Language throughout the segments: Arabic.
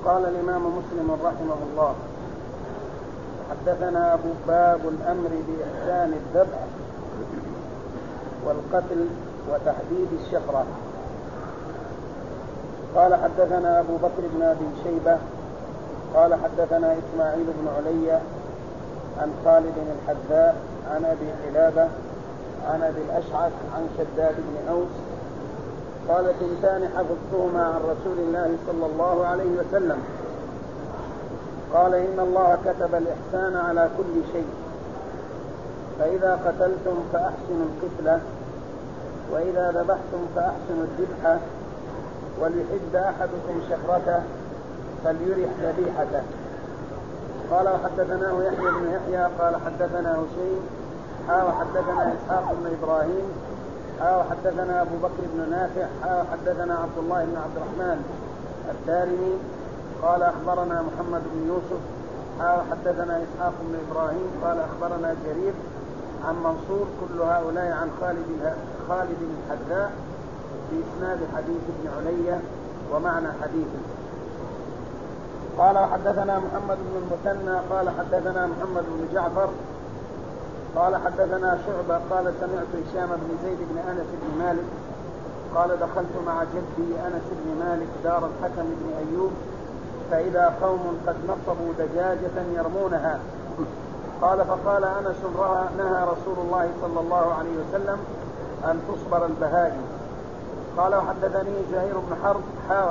قال الإمام مسلم رحمه الله: حدثنا أبو باب الأمر بإحسان الذبح والقتل وتحديد الشفرة. قال حدثنا أبو بكر بن أبي شيبة قال حدثنا إسماعيل بن علي عن خالد الحذاء عن أبي قلابة عن أبي الأشعث عن شداد بن أوس قال: ثنتان حفظتهما عن رسول الله صلى الله عليه وسلم. قال: إن الله كتب الإحسان على كل شيء، فإذا قتلتم فأحسنوا القتلة، وإذا ذبحتم فأحسنوا الذبحة، وليحد أحدكم شفرته فليرح ذبيحته. قال: وحدثناه يحيى بن يحيى قال حدثنا هشيم وحدثنا إسحاق بن إبراهيم وحدثنا أبو بكر بن نافع وحدثنا عبد الله بن عبد الرحمن الدارمي قال أخبرنا محمد بن يوسف وحدثنا إسحاق بن إبراهيم قال أخبرنا جرير عن منصور، كل هؤلاء عن خالد الحذاء بإسناد حديث ابن علي ومعنى حديثه. قال: وحدثنا محمد بن المثنى قال حدثنا محمد بن جعفر قال حدثنا شعبة قال سمعت هشام بن زيد بن أنس بن مالك قال: دخلت مع جدي أنس بن مالك دار الحكم بن أيوب، فإذا قوم قد نصبوا دجاجة يرمونها. قال: فقال أنس: نهى رسول الله صلى الله عليه وسلم أن تصبر البهائم. قال: وحدثني زهير بن حرب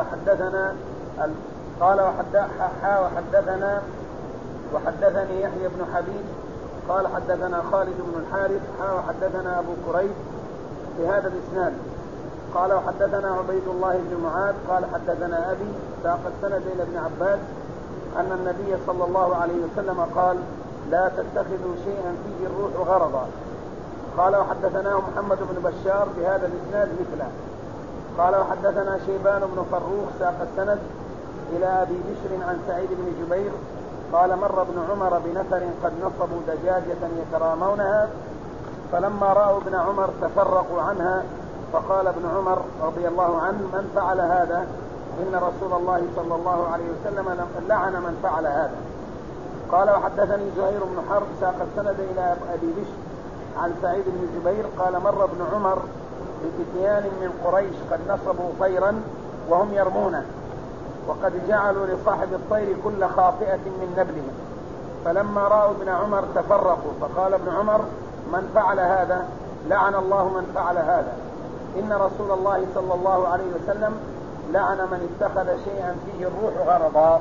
وحدثني يحيى بن حبيب قال حدثنا خالد بن الحارث وحدثنا أبو كريب بهذا الإسناد. قال: وحدثنا عبيد الله بن معاذ قال حدثنا أبي ساق السند إلى ابن عباس أن النبي صلى الله عليه وسلم قال: لا تتخذوا شيئا فيه الروح غرضا. قال: وحدثناه محمد بن بشار بهذا الإسناد مثله. قال: وحدثنا شيبان بن فروخ ساق السند إلى أبي بشر عن سعيد بن جبير قال: مر ابن عمر بنفر قد نصبوا دجاجة يترامونها، فلما رأوا ابن عمر تفرقوا عنها، فقال ابن عمر رضي الله عنه: من فعل هذا؟ إن رسول الله صلى الله عليه وسلم لعن من فعل هذا. قال: وحدثني زهير بن حرب ساق السند إلى أبي بشر عن سعيد بن جبير قال: مر ابن عمر بفتيان من قريش قد نصبوا طيرا وهم يرمونه، وقد جعلوا لصاحب الطير كل خاطئة من نبله، فلما رأوا ابن عمر تفرقوا، فقال ابن عمر: من فعل هذا؟ لعن الله من فعل هذا. إن رسول الله صلى الله عليه وسلم لعن من اتخذ شيئا فيه الروح غرضا.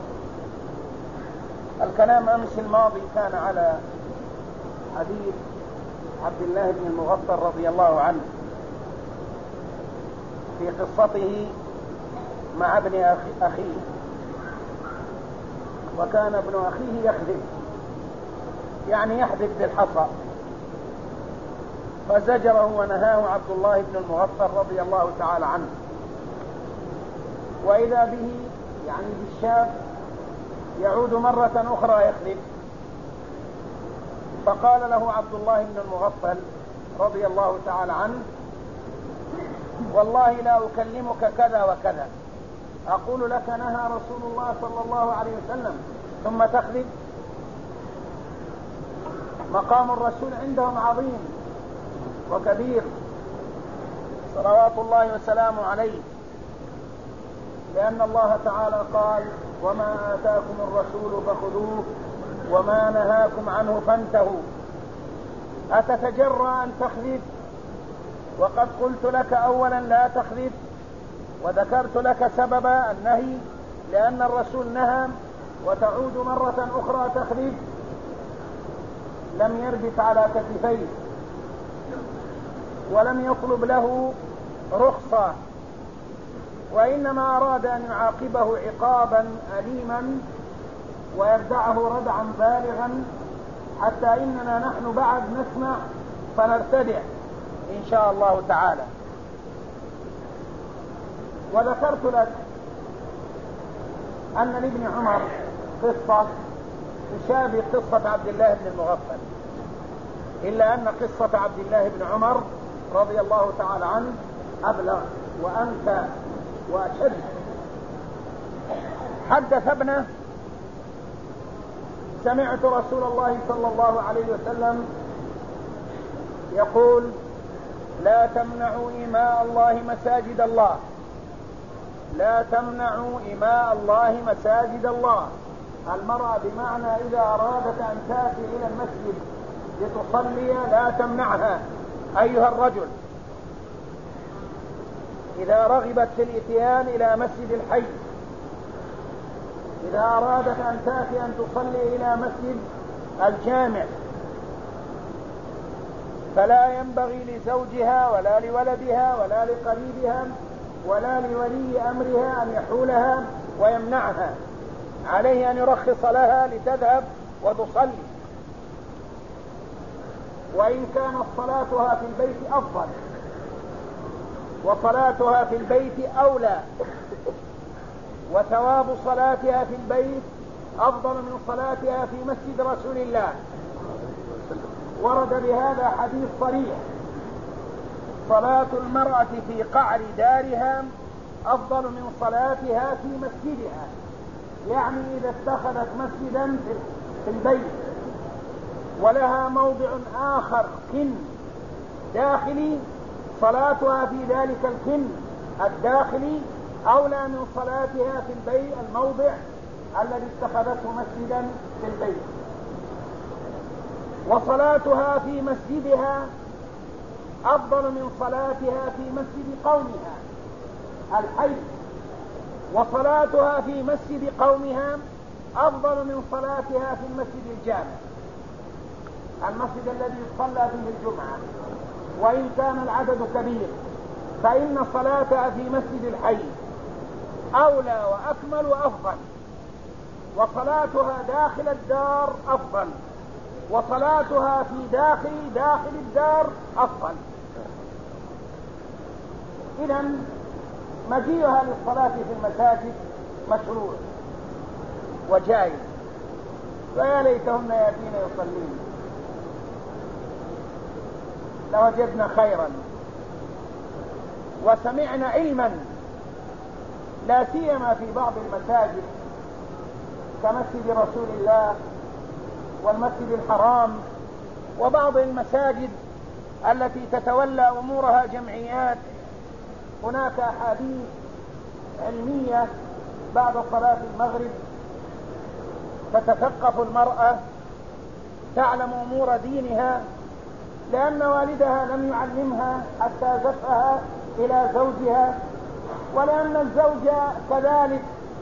الكلام أمس الماضي كان على حديث عبد الله بن المغفر رضي الله عنه في قصته مع ابن أخيه، وكان ابن أخيه يحذف، يعني يحذف بالحصى، فزجره ونهاه عبد الله بن المغفر رضي الله تعالى عنه. وإذا به يعني بالشاب يعود مرة أخرى يحذف، فقال له عبد الله بن المغفل رضي الله تعالى عنه: والله لا أكلمك كذا وكذا، أقول لك نهى رسول الله صلى الله عليه وسلم ثم تخذب. مقام الرسول عندهم عظيم وكبير صلوات الله وسلامه عليه، لأن الله تعالى قال: وما آتاكم الرسول فخذوه وما نهاكم عنه فانتهوا. أتتجرأ أن تخذب وقد قلت لك أولا لا تخذب، وذكرت لك سبب النهي لأن الرسول نهى، وتعود مرة أخرى تخذب؟ لم يربط على كتفيه ولم يطلب له رخصة، وإنما أراد أن يعاقبه عقابا أليما ويردعه ردعا بالغا، حتى إننا نحن بعد نسمع فنرتدع إن شاء الله تعالى. وذكرت لك أن لابن عمر قصة تشابه قصة عبد الله بن المغفل، إلا أن قصة عبد الله بن عمر رضي الله تعالى عنه أبلغ وأنكى وأشد. حدث ابنه: سمعت رسول الله صلى الله عليه وسلم يقول: لا تمنعوا إماء الله مساجد الله، لا تمنعوا إماء الله مساجد الله. المرأة بمعنى إذا أرادت أن تأتي إلى المسجد لتصلي لا تمنعها. أيها الرجل، إذا رغبت في الإتيان إلى مسجد الحي، إذا أرادت أن تأتي أن تصلي إلى مسجد الجامع، فلا ينبغي لزوجها ولا لولدها ولا لقريبها ولا لولي أمرها أن يحولها ويمنعها، عليه أن يرخص لها لتذهب وتصلي، وإن كانت صلاتها في البيت أفضل، وصلاتها في البيت أولى، وثواب صلاتها في البيت أفضل من صلاتها في مسجد رسول الله. ورد بهذا حديث صريح: صلاة المرأة في قعر دارها أفضل من صلاتها في مسجدها، يعني إذا اتخذت مسجدا في البيت ولها موضع آخر كن داخلي، صلاتها في ذلك الكن الداخلي أولى من صلاتها في البيت الموضع الذي اتخذته مسجدا في البيت. وصلاتها في مسجدها أفضل من صلاتها في مسجد قومها الحي، وصلاتها في مسجد قومها أفضل من صلاتها في المسجد الجامع، المسجد الذي يصلى فيه الجمعة، وإن كان العدد كبير فإن صلاتها في مسجد الحي أولى وأكمل وأفضل، وصلاتها داخل الدار أفضل، وصلاتها في داخل الدار أفضل. إذن مجيئها للصلاة في المساجد مشروع وجائز، ويا ليتهن يأتين يصلين، لوجدنا خيرا وسمعنا علما، لا سيما في بعض المساجد كمسجد رسول الله والمسجد الحرام وبعض المساجد التي تتولى أمورها جمعيات. هناك أحاديث علمية بعد صلاة المغرب تتثقف المرأة، تعلم أمور دينها، لأن والدها لم يعلمها حتى زفها إلى زوجها، ولأن الزوج كذلك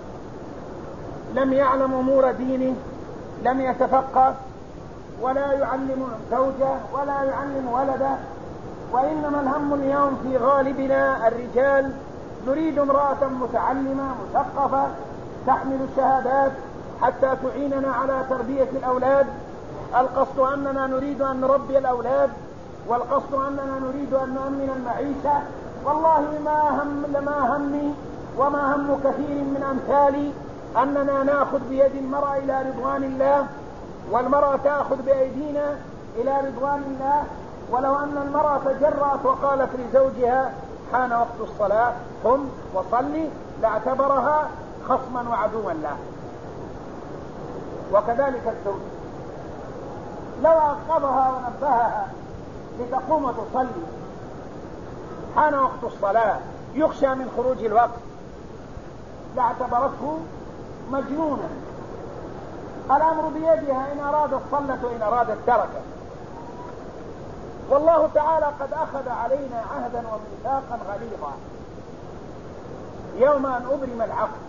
لم يعلم أمور دينه، لم يتفقه ولا يعلم زوجه ولا يعلم ولده. وإنما الهم اليوم في غالبنا الرجال نريد امرأة متعلمة مثقفة تحمل الشهادات حتى تعيننا على تربية الأولاد. القصد أننا نريد أن نربي الأولاد، والقصد أننا نريد أن نؤمن المعيشة. والله ما همي وما هم كثير من أمثالي أننا نأخذ بيد المرأة إلى رضوان الله، والمرأة تأخذ بأيدينا إلى رضوان الله. ولو أن المرأة تجرأت وقالت لزوجها: حان وقت الصلاة قم وصلي، لاعتبرها خصما وعدوا له. وكذلك الزوج لو أوقظها ونبهها لتقوم وتصلي حان وقت الصلاة يخشى من خروج الوقت، لاعتبرته مجنونا. الأمر بيدها، إن أرادت صلت وإن أرادت تركت. والله تعالى قد أخذ علينا عهدا وميثاقا غليظا يوم أن أبرم العقد،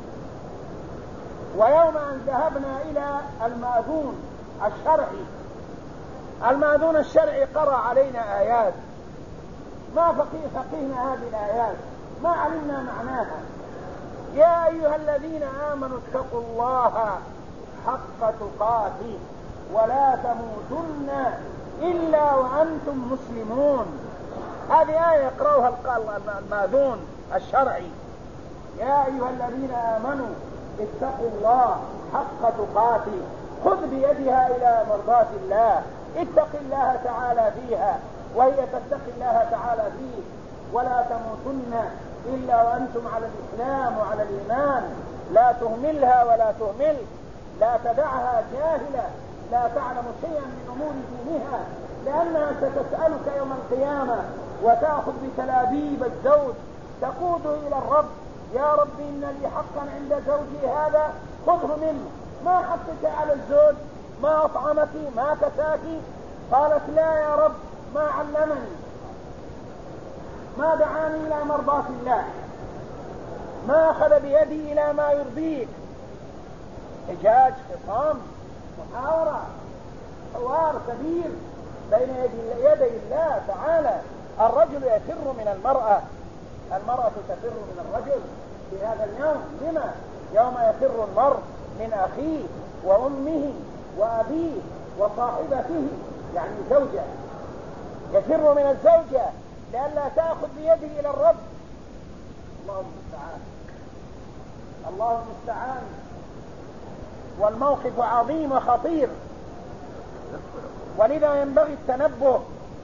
ويوم أن ذهبنا إلى المأذون الشرعي. المأذون الشرعي قرأ علينا آيات ما فقهنا هذه الآيات، ما علمنا معناها. يا أيها الذين آمنوا اتقوا الله حق تقاته ولا تموتن إلا وأنتم مسلمون. هذه آية يقرأها المأذون الشرعي. يا أيها الذين آمنوا اتقوا الله حق تقاته، خذ بيدها إلى مرضاة الله، اتق الله تعالى فيها وهي تتقي الله تعالى فيه. ولا تموتن إلا وأنتم على الإسلام وعلى الإيمان. لا تهملها ولا تهمل، لا تدعها جاهلة لا تعلم شيئا من أمور دينها، لأنها ستسألك يوم القيامة وتأخذ بتلابيب الزوج تقود إلى الرب: يا رب إن لي حقا عند زوجي هذا خذه منه. ما حقك على الزوج؟ ما أطعمك؟ ما كساك؟ قالت: لا يا رب، ما علمني، ما دعاني إلى مرضاة الله، ما أخذ بيدي إلى ما يرضيك. حجاج، خصام، محاورة، حوار كبير بين يدي الله تعالى. الرجل يفر من المرأة، المرأة تفر من الرجل في هذا اليوم. لما؟ يوم يفر المرء من أخيه وأمه وأبيه وصاحبته، يعني زوجة، يفر من الزوجة لئلا تأخذ بيده إلى الرب. الله المستعان، الله المستعان. والموقف عظيم وخطير، ولذا ينبغي التنبه.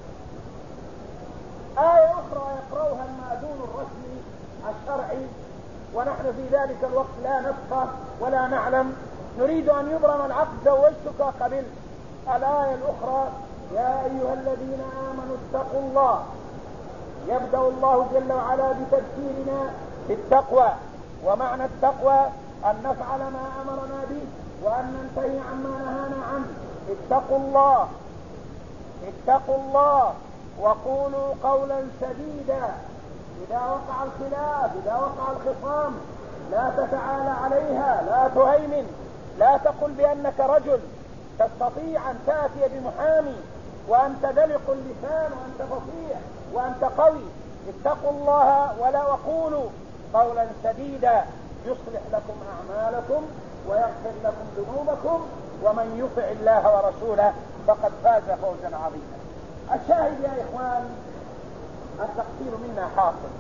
آية أخرى يقرأها المأذون الرسمي الشرعي ونحن في ذلك الوقت لا نفقه ولا نعلم، نريد أن يبرم العقد: زوجتك قبل. الآية الأخرى: يا أيها الذين آمنوا اتقوا الله. يبدأ الله جل وعلا بتذكيرنا بالتقوى، ومعنى التقوى أن نفعل ما أمرنا به وأن ننتهي عما نهانا عنه. اتقوا الله، اتقوا الله وقولوا قولا سديدا. إذا وقع الخلاف، إذا وقع الخصام، لا تتعالى عليها، لا تهيمن، لا تقل بأنك رجل تستطيع أن تأتي بمحامي وأنت دلق اللسان وأنت فصيح وأنت قوي. اتقوا الله ولا وقولوا قولا سديدا يصلح لكم أعمالكم ويغفر لكم ذنوبكم ومن يطع الله ورسوله فقد فاز فوزا عظيما. الشاهد يا إخوان، التقصير منا حاصل.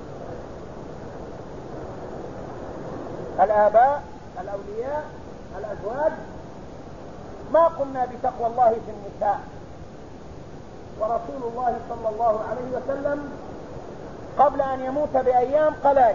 الآباء، الأولياء، الأزواج ما قلنا بتقوى الله في النساء. ورسول الله صلى الله عليه وسلم قبل أن يموت بأيام قلائل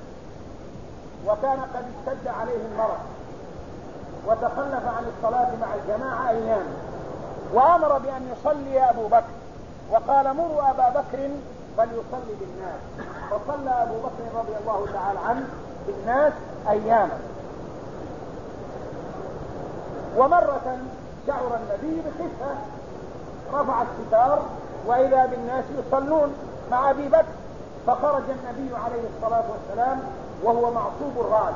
وكان قد اشتد عليه المرض وتخلف عن الصلاة مع الجماعة أيام، وأمر بأن يصلي أبو بكر وقال: مروا أبا بكر فليصلي بالناس. فصلى أبو بكر رضي الله تعالى عنه بالناس أياما. ومرة شعر النبي بخفة، رفع الستار وإذا بالناس يصلون مع أبي بكر، فخرج النبي عليه الصلاة والسلام وهو معصوب الرأس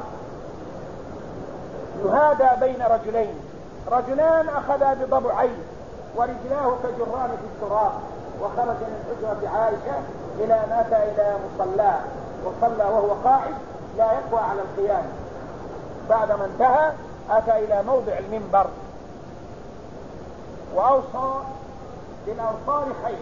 يهادى بين رجلين، رجلان أخذا بضبعين ورجلاه كجران في التراب، وخرج من حجرة عائشة إلى أن أتى إلى مصلاه وصلى وهو قاعد لا يقوى على القيام. بعدما انتهى أتى إلى موضع المنبر وأوصى بالأنصار خير،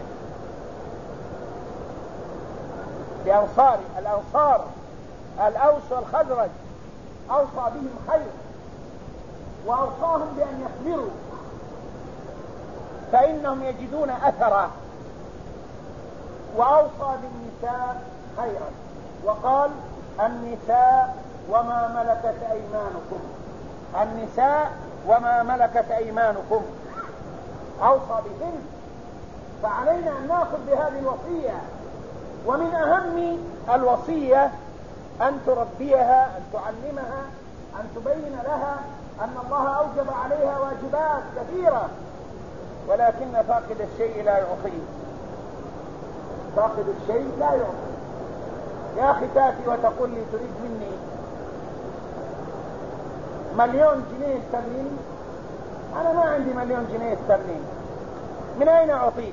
بأنصار الأنصار الأوس والخزرج أوصى بهم خير، وأوصاهم بأن يصبروا فإنهم يجدون أثرا. وأوصى بالنساء خيرا وقال: النساء وما ملكت أيمانكم، النساء وما ملكت أيمانكم، أوصى بهن. فعلينا أن نأخذ بهذه الوصية. ومن أهم الوصية أن تربيها، أن تعلمها، أن تبين لها أن الله أوجب عليها واجبات كثيرة، ولكن فاقد الشيء لا يعطيه، فاقد الشيء لا يعطيه. يا أخي تأتي وتقول لي: تريد مني 1,000,000 جنيه استرليني؟ أنا ما عندي 1,000,000 جنيه استرليني، من أين أعطيك؟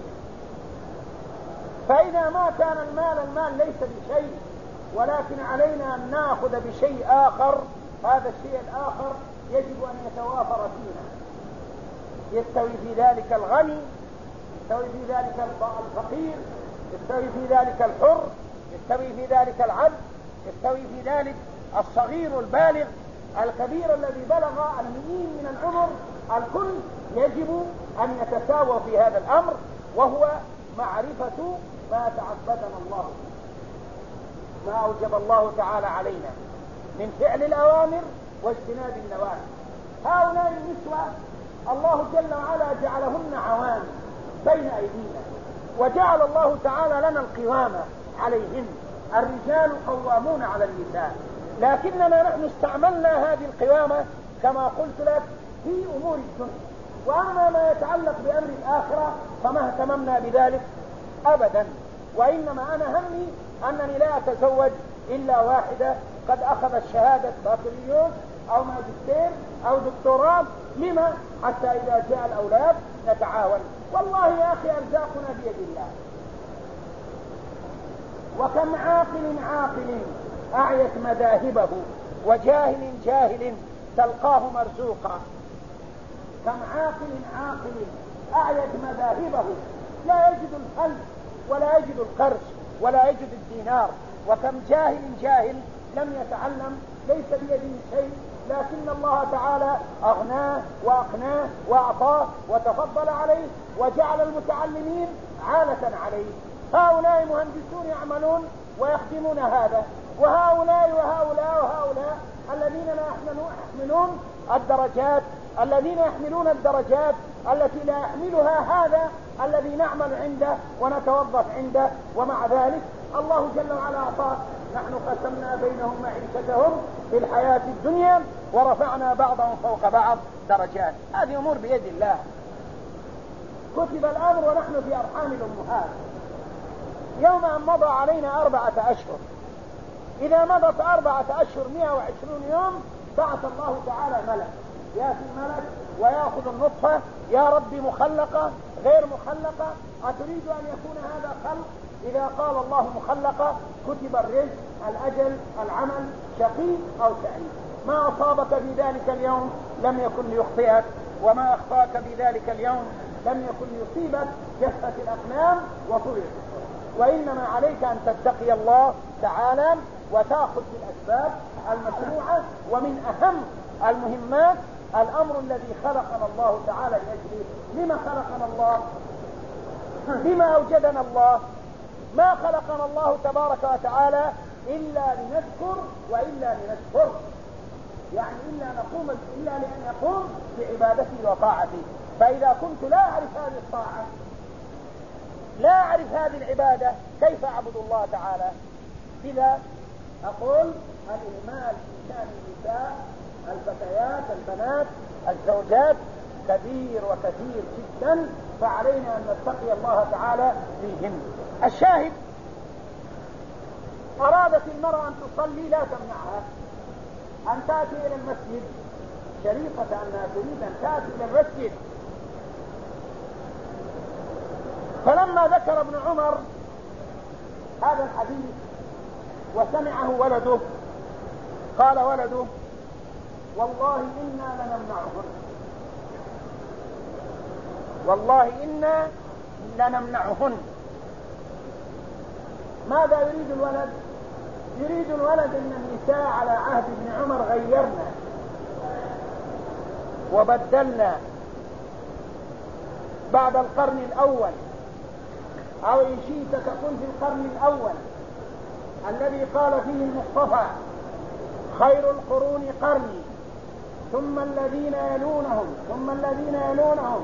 فإذا ما كان المال ليس بشيء، ولكن علينا أن نأخذ بشيء آخر. هذا الشيء الآخر يجب أن يتوافر فينا، يستوي في ذلك الغني، يستوي في ذلك الفقير، يستوي في ذلك الحر، يستوي في ذلك العبد، يستوي في ذلك الصغير البالغ الكبير الذي بلغ 100 من العمر. الكل يجب أن يتساوى في هذا الأمر، وهو معرفة ما تعبدنا الله، ما أوجب الله تعالى علينا. من فعل الأوامر واجتناب النواهي. هؤلاء النسوة الله جل وعلا جعلهن عوان بين أيدينا، وجعل الله تعالى لنا القوامة عليهن. الرجال قوامون على النساء، لكننا نحن استعملنا هذه القوامة كما قلت لك في أمور الدنيا، وأما ما يتعلق بأمر الآخرة فما اهتممنا بذلك أبدا. وإنما أنا همي أنني لا أتزوج إلا واحدة قد أخذت شهادة بكالوريوس أو ماجستير أو دكتوراه. لما؟ حتى إذا جاء الأولاد نتعاون. والله يا أخي أرزاقنا بيد الله. وكم عاقل أعيت مذاهبه وجاهل تلقاه مرزوقا. كم عاقل أعيت مذاهبه لا يجد الفلس ولا يجد القرش ولا يجد الدينار. وكم جاهل لم يتعلم ليس بيده شيء، لكن الله تعالى أغناه وأقناه وأعطاه وتفضل عليه وجعل المتعلمين عالة عليه. هؤلاء مهندسون يعملون ويخدمون هذا، وهؤلاء الذين لا يحملون الدرجات، الذين يحملون الدرجات التي لا يحملها هذا الذي نعمل عنده ونتوظف عنده. ومع ذلك الله جل وعلا أعطاه. نحن قسمنا بينهم معيشتهم في الحياة الدنيا ورفعنا بعضهم فوق بعض درجات. هذه أمور بيد الله. كتب الأمر ونحن في أرحام الأمهات. يوم أن مضى علينا 4 أشهر، إذا مضت 4 أشهر 120 يوم بعث الله تعالى ملك، يأتي الملك ويأخذ النطفة. يا رب مخلقة غير مخلقة؟ أتريد أن يكون هذا خلق؟ إذا قال الله مخلقة كتب الرزق، الأجل، العمل، شقي أو سعيد. ما أصابك في ذلك اليوم لم يكن ليخطئك، وما أخطأك في ذلك اليوم لم يكن ليصيبك. جفت الأقلام وطويت. وإنما عليك أن تتقي الله تعالى وتأخذ بالأسباب المشروعة. ومن أهم المهمات الأمر الذي خلقنا الله تعالى لأجله. لما خلقنا الله؟ لما أوجدنا الله؟ ما خلقنا الله تبارك وتعالى إلا لنذكر وإلا لنشكر، يعني إلا لأن نقوم بعبادته وطاعته. فإذا كنت لا أعرف هذه الطاعة، لا أعرف هذه العبادة، كيف أعبد الله تعالى؟ إذا أقول الإهمال في شأن النساء، الفتيات، البنات، الزوجات كبير وكثير جدا، فعلينا أن نتقي الله تعالى فيهن. الشاهد، أرادت المرأة أن تصلي لا تمنعها أن تأتي إلى المسجد، شريفة أنها تريد أن تأتي إلى المسجد. فلما ذكر ابن عمر هذا الحديث وسمعه ولده، قال ولده: والله إنا لنمنعهن، والله إنا لنمنعهن. ماذا يريد الولد؟ يريد الولد أن النساء على عهد ابن عمر غيرنا وبدلنا بعد القرن الأول، أو إن شئت تقول في القرن الأول الذي قال فيه المصطفى: خير القرون قرني ثم الذين يلونهم ثم الذين يلونهم.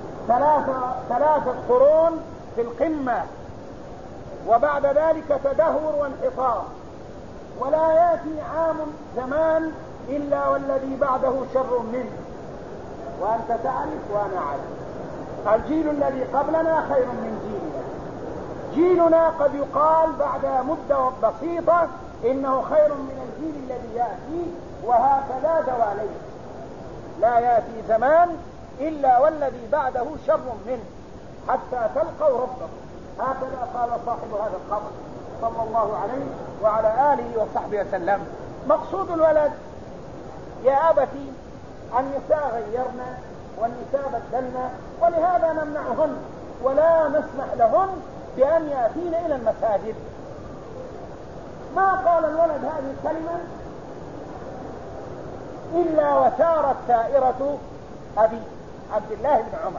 3 قرون في القمة، وبعد ذلك تدهور وانحطاط، ولا يأتي عام زمان إلا والذي بعده شر منه. وأنت تعرف وأنا أعرف الجيل الذي قبلنا خير من جيلنا. جيلنا قد يقال بعد مدة بسيطة إنه خير من الجيل الذي يأتي، وهكذا دواليه. لا يأتي زمان إلا والذي بعده شر منه حتى تلقوا ربكم. هكذا قال صاحب هذا القبر صلى الله عليه وعلى آله وصحبه وسلم. مقصود الولد: يا أبتي النساء غيرنا والنساء بدلنا، ولهذا نمنعهن ولا نسمح لهن بأن يأتين إلى المساجد. ما قال الولد هذه الكلمة إلا وسارت سائرة أبي عبد الله بن عمر.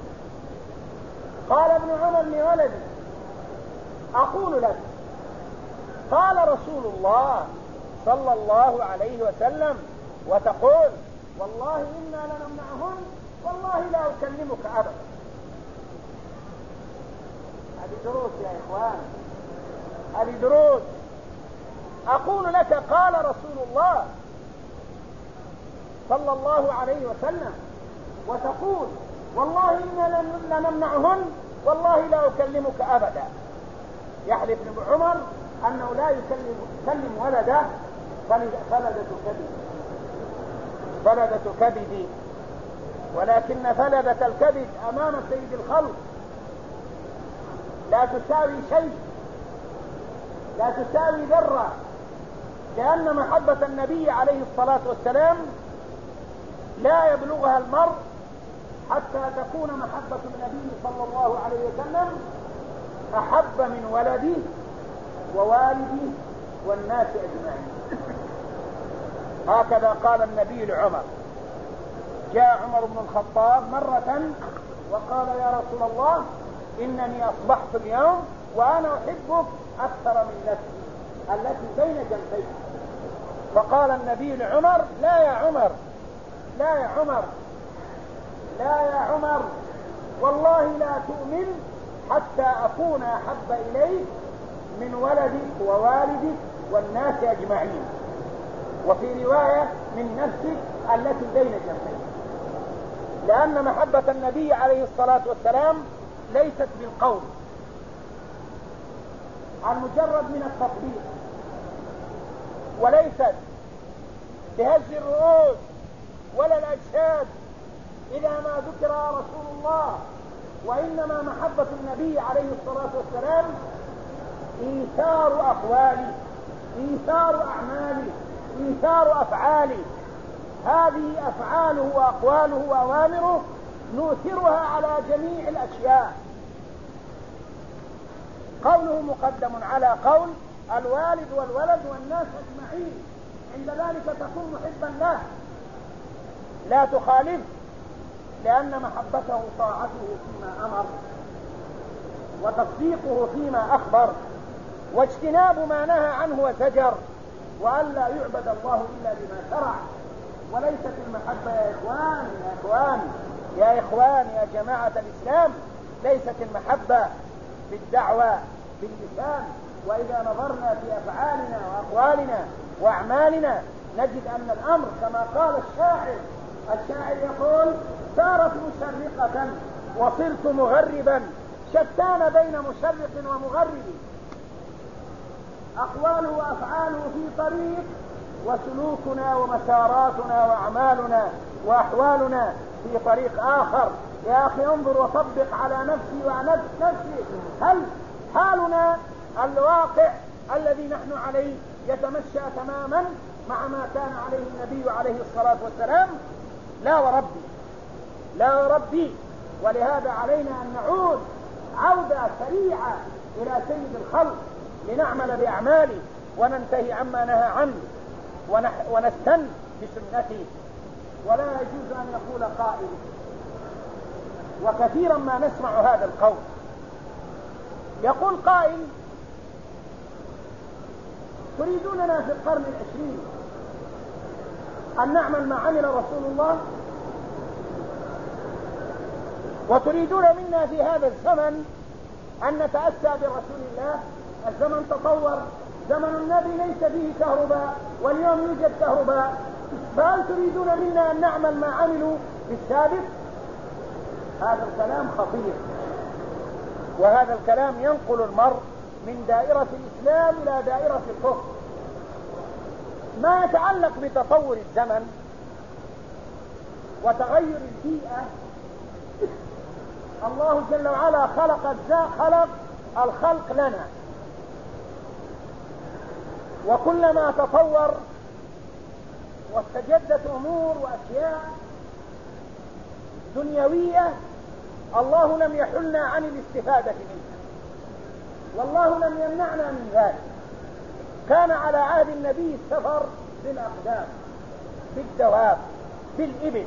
قال ابن عمر لولده: أقول لك قال رسول الله صلى الله عليه وسلم وتقول والله إنا لنمنعهن والله لا أكلمك أبدا. هذه دروس يا إخوان، هذه دروس. أقول لك قال رسول الله صلى الله عليه وسلم وتقول والله إنا لنمنعهن والله لا أكلمك أبدا. يحلف ابن عمر أنه لا يكلم ولده فلدة كبد، ولكن فلدة الكبد أمام سيد الخلق لا تساوي شيء، لا تساوي ذرة، لأن محبة النبي عليه الصلاة والسلام لا يبلغها المرء حتى تكون محبة النبي صلى الله عليه وسلم أحب من ولده ووالده والناس أجمعين. هكذا قال النبي لعمر. جاء عمر بن الخطاب مرة وقال يا رسول الله إنني أصبحت اليوم وأنا أحبك أكثر من نفسي التي بين جنبيك. فقال النبي لعمر لا يا عمر، لا يا عمر، لا يا عمر، والله لا تؤمن حتى أكون أحب إليك من ولدك ووالدك والناس أجمعين، وفي رواية من نفسك التي بين جنبيك. لأن محبة النبي عليه الصلاة والسلام ليست بالقول عن مجرد من التطبيق، وليست بهز الرؤوس ولا الأجساد إذا ما ذكر رسول الله، وإنما محبة النبي عليه الصلاة والسلام إيثار أقواله، إيثار أعماله، إيثار أفعاله. هذه أفعاله وأقواله وأوامره نؤثرها على جميع الأشياء. قوله مقدم على قول الوالد والولد والناس أجمعين، عند ذلك تكون محبا له لا تخالف، لأن محبته طاعته فيما أمر وتصديقه فيما أخبر واجتناب ما نهى عنه وزجر، وأن لا يعبد الله إلا بما شرع. وليست المحبة يا إخوان يا إخوان يا إخوان يا جماعة الإسلام، ليست المحبة بالدعوة باللسان. وإذا نظرنا في أفعالنا وأقوالنا وأعمالنا نجد أن الأمر كما قال الشاعر يقول سارت مشرقة وصرت مغربا شتان بين مشرق ومغرب. أقواله وأفعاله في طريق، وسلوكنا ومساراتنا وأعمالنا وأحوالنا في طريق آخر. يا أخي انظر وطبق على نفسي وعلى نفسي، هل حالنا الواقع الذي نحن عليه يتمشى تماما مع ما كان عليه النبي عليه الصلاة والسلام؟ لا وربي، لا وربي. ولهذا علينا أن نعود عودة سريعة إلى سيد الخلق لنعمل بأعماله وننتهي عما نهى عنه ونستن بسنته. ولا يجوز أن يقول قائل، وكثيرا ما نسمع هذا القول، يقول قائل تريدوننا في القرن العشرين أن نعمل ما عمل رسول الله، وتريدون منا في هذا الزمن أن نتأسى برسول الله. الزمن تطور، زمن النبي ليس فيه كهرباء واليوم يوجد كهرباء، فهل تريدون منا أن نعمل ما عملوا في السابق؟ هذا الكلام خطير، وهذا الكلام ينقل المرء من دائرة الإسلام إلى دائرة الكفر. ما يتعلق بتطور الزمن وتغير البيئة، الله جل وعلا خلق الخلق لنا، وكلما تطور واستجدت أمور وأشياء دنيوية الله لم يحلنا عن الاستفادة منها، والله لم يمنعنا من ذلك. كان على عهد النبي السفر بالأقدام، بالدواب، بالإبل.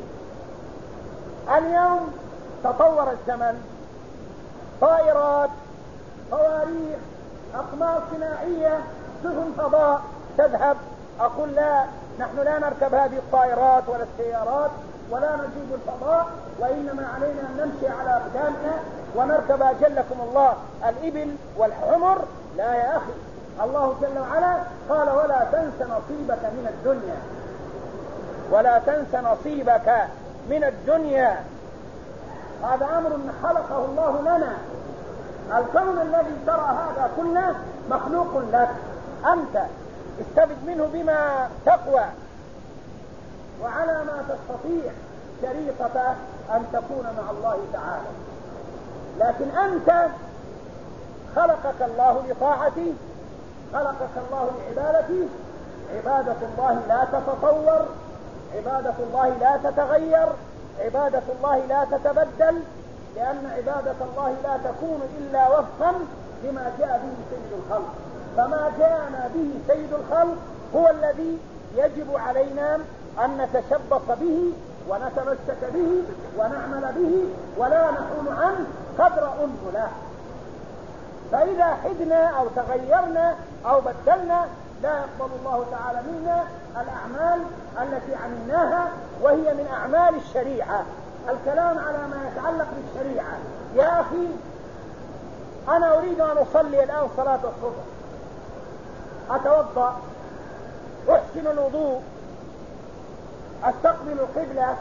اليوم تطور الزمن، طائرات، صواريخ، أقمار صناعية، سفن فضاء تذهب أقول لا، نحن لا نركب هذه الطائرات ولا السيارات ولا نجوب الفضاء، وإنما علينا أن نمشي على أقدامنا ونركب أجلكم الله الإبل والحمر. لا يا أخي، الله جل وعلا قال ولا تنس نصيبك من الدنيا، ولا تنس نصيبك من الدنيا. هذا أمر خلقه الله لنا. الكون الذي ترى هذا كله مخلوق لك، أنت استفد منه بما تقوى وعلى ما تستطيع شريطة أن تكون مع الله تعالى. لكن أنت خلقك الله لطاعته، خلقك الله لعبادته. عبادة الله لا تتطور، عبادة الله لا تتغير، عبادة الله لا تتبدل، لأن عبادة الله لا تكون إلا وفقا لما جاء به سيد الخلق. فما جاءنا به سيد الخلق هو الذي يجب علينا أن نتشبث به ونتمسك به ونعمل به ولا نحول عنه قدر أنزله. فإذا حدنا أو تغيرنا أو بدلنا لا يقبل الله تعالى منا الأعمال التي عملناها، وهي من أعمال الشريعة. الكلام على ما يتعلق بالشريعة. يا أخي، أنا أريد أن أصلي الآن صلاة الصبح، أتوضأ، أحسن الوضوء، أستقبل القبلة،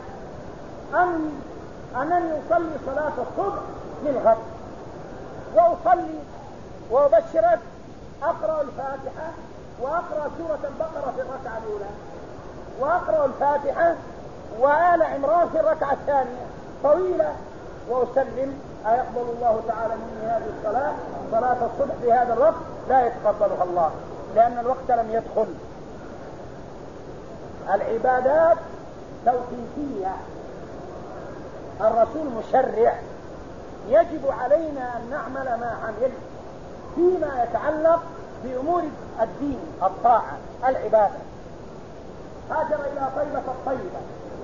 أنني أصلي صلاة الصبح للغد، وأصلي وأبشرك أقرأ الفاتحة وأقرأ سورة البقرة في الركعة الأولى، وأقرأ الفاتحة وآل عمران في الركعة الثانية طويلة، وأسلم. أيقبل الله تعالى مني هذه الصلاة، صلاة الصبح في هذا الوقت؟ لا يتقبلها الله، لأن الوقت لم يدخل. العبادات توقيفية، الرسول مشرع، يجب علينا أن نعمل ما عمل فيما يتعلق بأمور الدين، الطاعة، العبادة. هاجر إلى طيبة الطيبة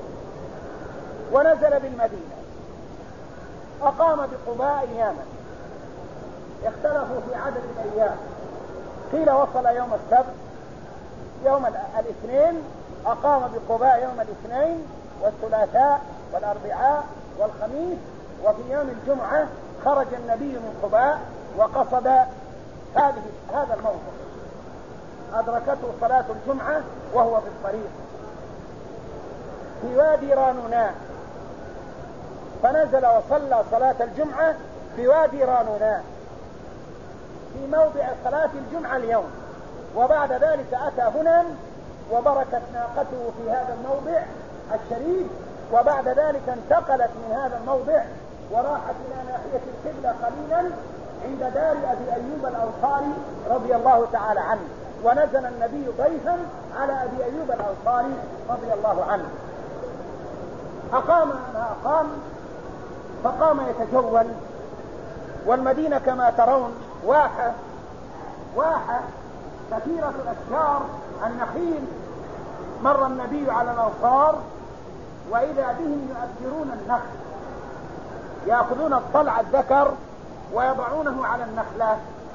ونزل بالمدينة، أقام بقباء ياما، اختلفوا في عدد الأيام، قيل وصل يوم السبت، يوم الاثنين، أقام بقباء يوم الاثنين والثلاثاء والأربعاء والخميس، وفي يوم الجمعة خرج النبي من قباء وقصد هذا الموضع. أدركته صلاة الجمعة وهو في الطريق في وادي رانوناء، فنزل وصلى صلاة الجمعة في وادي رانوناء في موضع صلاة الجمعة اليوم. وبعد ذلك أتى هنا وبركت ناقته في هذا الموضع الشريف، وبعد ذلك انتقلت من هذا الموضع وراحت إلى ناحية القبلة قليلا عند دار أبي أيوب الأنصاري رضي الله تعالى عنه، ونزل النبي ضيفا على أبي أيوب الأنصاري رضي الله عنه. أقام ما أقام، فقام يتجول، والمدينة كما ترون واحة كثيرة الأشجار، النخيل. مر النبي على الأنصار وإذا بهم يؤثرون النخل، يأخذون الطلع الذكر ويضعونه على النخلة.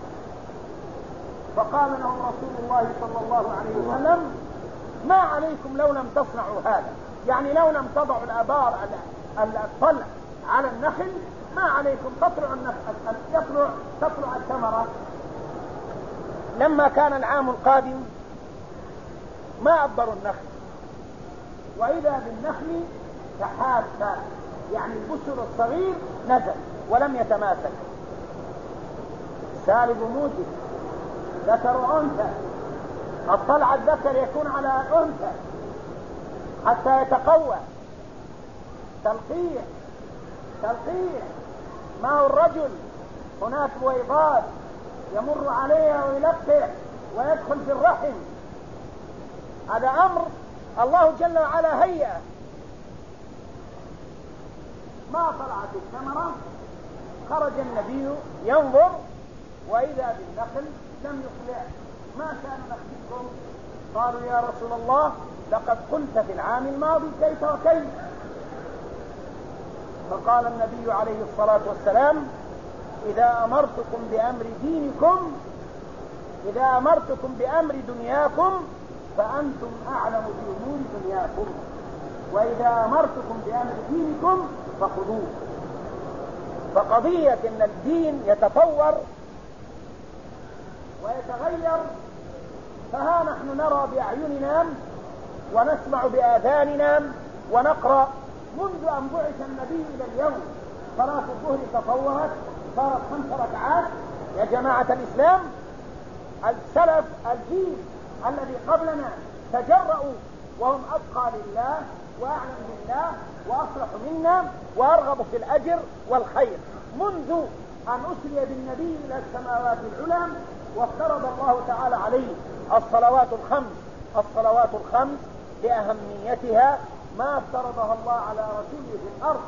فقال لهم رسول الله صلى الله عليه وسلم: ما عليكم لو لم تصنعوا هذا، يعني لو لم تضعوا الآبار الطلع على النخل ما عليكم، تطلع الثمرة. لما كان العام القادم ما أبروا النخل، وإذا بالنخل تحاسا، يعني البشر الصغير نزل ولم يتماسك. سالب موجب، ذكر أنثى، الطلع الذكر يكون على أنثى حتى يتقوى. تلقيح ماء الرجل، هناك بويضات يمر عليها ويلقح ويدخل في الرحم. هذا أمر الله جل وعلا هيئه. ما طلعت الثمرة خرج النبي ينظر وإذا بالنخل لم يطلع. ما كان نخلكم؟ قالوا يا رسول الله لقد قلت في العام الماضي كيف وكيف. فقال النبي عليه الصلاة والسلام: إذا أمرتكم بأمر دينكم، إذا أمرتكم بأمر دنياكم فأنتم أعلم بأمور دنياكم، وإذا أمرتكم بأمر دينكم فخذوه. فقضية أن الدين يتطور ويتغير، فها نحن نرى بأعيننا ونسمع بآذاننا ونقرأ منذ أن بعث النبي إلى اليوم. صلاة الظهر تطورت صارت 5 ركعات. يا جماعة الإسلام، السلف الجيل الذي قبلنا تجرؤوا وهم أتقى لله وأعلم بالله وأصلح منا وأرغب في الأجر والخير، منذ أن أسري بالنبي إلى السماوات العلى وافترض الله تعالى عليه الصلوات الخمس لأهميتها ما افترضها الله على رسوله في الأرض،